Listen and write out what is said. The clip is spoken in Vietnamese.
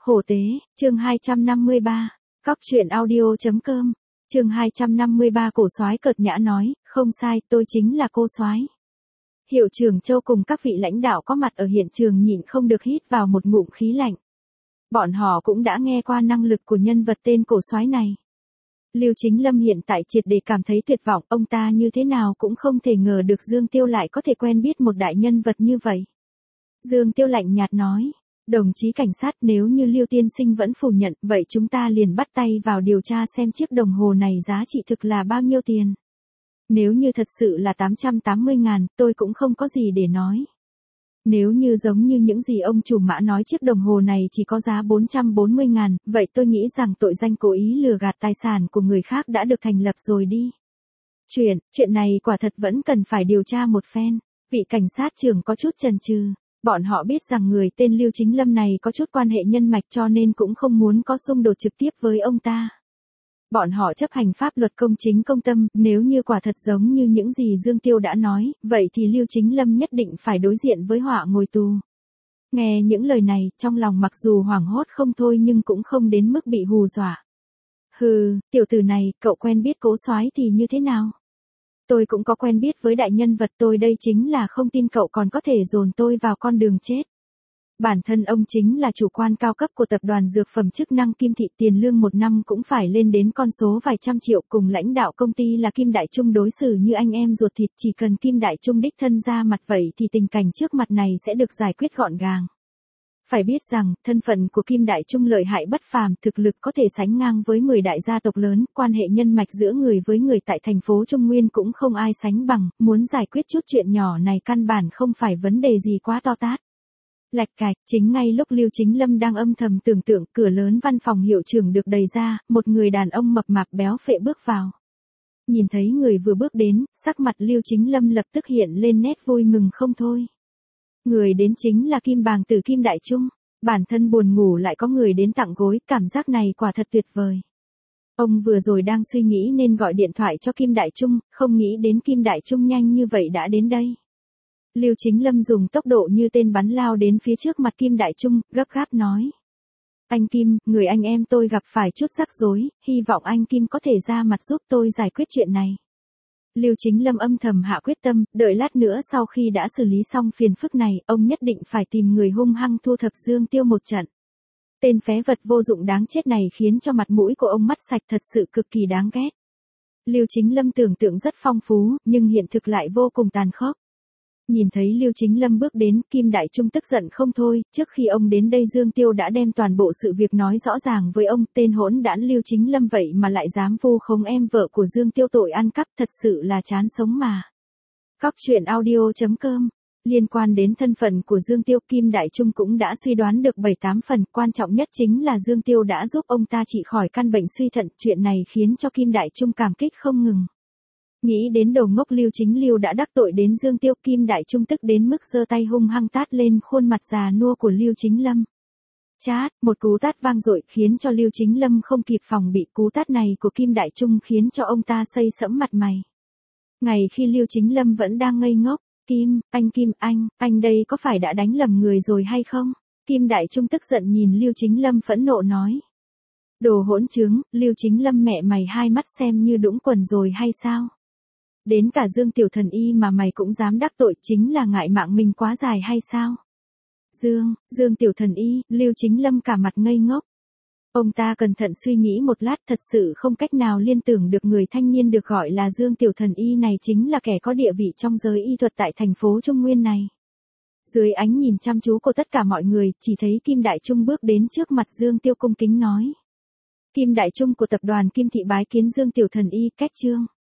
Hổ tế, chương 253. Cóc truyện audio.com. Chương 253 cổ soái cợt nhã nói, không sai, tôi chính là cô soái. Hiệu trưởng Châu cùng các vị lãnh đạo có mặt ở hiện trường nhịn không được hít vào một ngụm khí lạnh. Bọn họ cũng đã nghe qua năng lực của nhân vật tên cổ soái này. Lưu Chính Lâm hiện tại triệt để cảm thấy tuyệt vọng, ông ta như thế nào cũng không thể ngờ được Dương Tiêu lại có thể quen biết một đại nhân vật như vậy. Dương Tiêu lạnh nhạt nói, đồng chí cảnh sát, nếu như Lưu tiên sinh vẫn phủ nhận, vậy chúng ta liền bắt tay vào điều tra xem chiếc đồng hồ này giá trị thực là bao nhiêu tiền. Nếu như thật sự là 880.000, tôi cũng không có gì để nói. Nếu như giống như những gì ông chủ Mã nói chiếc đồng hồ này chỉ có giá 440.000, vậy tôi nghĩ rằng tội danh cố ý lừa gạt tài sản của người khác đã được thành lập rồi đi. Chuyện này quả thật vẫn cần phải điều tra một phen. Vị cảnh sát trưởng có chút chần chừ. Bọn họ biết rằng người tên Lưu Chính Lâm này có chút quan hệ nhân mạch cho nên cũng không muốn có xung đột trực tiếp với ông ta. Bọn họ chấp hành pháp luật công chính công tâm, nếu như quả thật giống như những gì Dương Tiêu đã nói, vậy thì Lưu Chính Lâm nhất định phải đối diện với họa ngồi tù. Nghe những lời này, trong lòng mặc dù hoảng hốt không thôi nhưng cũng không đến mức bị hù dọa. Hừ, tiểu tử này, cậu quen biết cố soái thì như thế nào? Tôi cũng có quen biết với đại nhân vật, tôi đây chính là không tin cậu còn có thể dồn tôi vào con đường chết. Bản thân ông chính là chủ quan cao cấp của tập đoàn dược phẩm chức năng Kim Thị, tiền lương một năm cũng phải lên đến con số vài trăm triệu, cùng lãnh đạo công ty là Kim Đại Trung đối xử như anh em ruột thịt, chỉ cần Kim Đại Trung đích thân ra mặt vậy thì tình cảnh trước mặt này sẽ được giải quyết gọn gàng. Phải biết rằng, thân phận của Kim Đại Trung lợi hại bất phàm, thực lực có thể sánh ngang với 10 đại gia tộc lớn, quan hệ nhân mạch giữa người với người tại thành phố Trung Nguyên cũng không ai sánh bằng, muốn giải quyết chút chuyện nhỏ này căn bản không phải vấn đề gì quá to tát. Lạch cạch, chính ngay lúc Lưu Chính Lâm đang âm thầm tưởng tượng, cửa lớn văn phòng hiệu trưởng được đẩy ra, một người đàn ông mập mạp béo phệ bước vào. Nhìn thấy người vừa bước đến, sắc mặt Lưu Chính Lâm lập tức hiện lên nét vui mừng không thôi. Người đến chính là Kim Bàng Tử Kim Đại Trung, bản thân buồn ngủ lại có người đến tặng gối, cảm giác này quả thật tuyệt vời. Ông vừa rồi đang suy nghĩ nên gọi điện thoại cho Kim Đại Trung, không nghĩ đến Kim Đại Trung nhanh như vậy đã đến đây. Lưu Chính Lâm dùng tốc độ như tên bắn lao đến phía trước mặt Kim Đại Trung, gấp gáp nói. Anh Kim, người anh em tôi gặp phải chút rắc rối, hy vọng anh Kim có thể ra mặt giúp tôi giải quyết chuyện này. Lưu Chính Lâm âm thầm hạ quyết tâm, đợi lát nữa sau khi đã xử lý xong phiền phức này, ông nhất định phải tìm người hung hăng thu thập Dương Tiêu một trận. Tên phế vật vô dụng đáng chết này khiến cho mặt mũi của ông mất sạch, thật sự cực kỳ đáng ghét. Lưu Chính Lâm tưởng tượng rất phong phú, nhưng hiện thực lại vô cùng tàn khốc. Nhìn thấy Lưu Chính Lâm bước đến, Kim Đại Trung tức giận không thôi, trước khi ông đến đây Dương Tiêu đã đem toàn bộ sự việc nói rõ ràng với ông, tên hỗn đản Lưu Chính Lâm vậy mà lại dám vu khống em vợ của Dương Tiêu, tội ăn cắp, thật sự là chán sống mà. Cóc truyện audio.com. Liên quan đến thân phận của Dương Tiêu, Kim Đại Trung cũng đã suy đoán được 7-8 phần, quan trọng nhất chính là Dương Tiêu đã giúp ông ta trị khỏi căn bệnh suy thận, chuyện này khiến cho Kim Đại Trung cảm kích không ngừng. Nghĩ đến đầu ngốc Lưu Chính Lưu đã đắc tội đến Dương Tiêu, Kim Đại Trung tức đến mức giơ tay hung hăng tát lên khuôn mặt già nua của Lưu Chính Lâm. Chát, một cú tát vang dội khiến cho Lưu Chính Lâm không kịp phòng bị, cú tát này của Kim Đại Trung khiến cho ông ta xây sẫm mặt mày. Ngày khi Lưu Chính Lâm vẫn đang ngây ngốc, Kim, anh đây có phải đã đánh lầm người rồi hay không? Kim Đại Trung tức giận nhìn Lưu Chính Lâm phẫn nộ nói. Đồ hỗn trướng, Lưu Chính Lâm mẹ mày hai mắt xem như đũng quần rồi hay sao? Đến cả Dương Tiểu Thần Y mà mày cũng dám đắc tội, chính là ngại mạng mình quá dài hay sao? Dương Tiểu Thần Y, Lưu Chính Lâm cả mặt ngây ngốc. Ông ta cẩn thận suy nghĩ một lát, thật sự không cách nào liên tưởng được người thanh niên được gọi là Dương Tiểu Thần Y này chính là kẻ có địa vị trong giới y thuật tại thành phố Trung Nguyên này. Dưới ánh nhìn chăm chú của tất cả mọi người, chỉ thấy Kim Đại Trung bước đến trước mặt Dương Tiêu cung kính nói. Kim Đại Trung của tập đoàn Kim Thị bái kiến Dương Tiểu Thần Y, cách trương.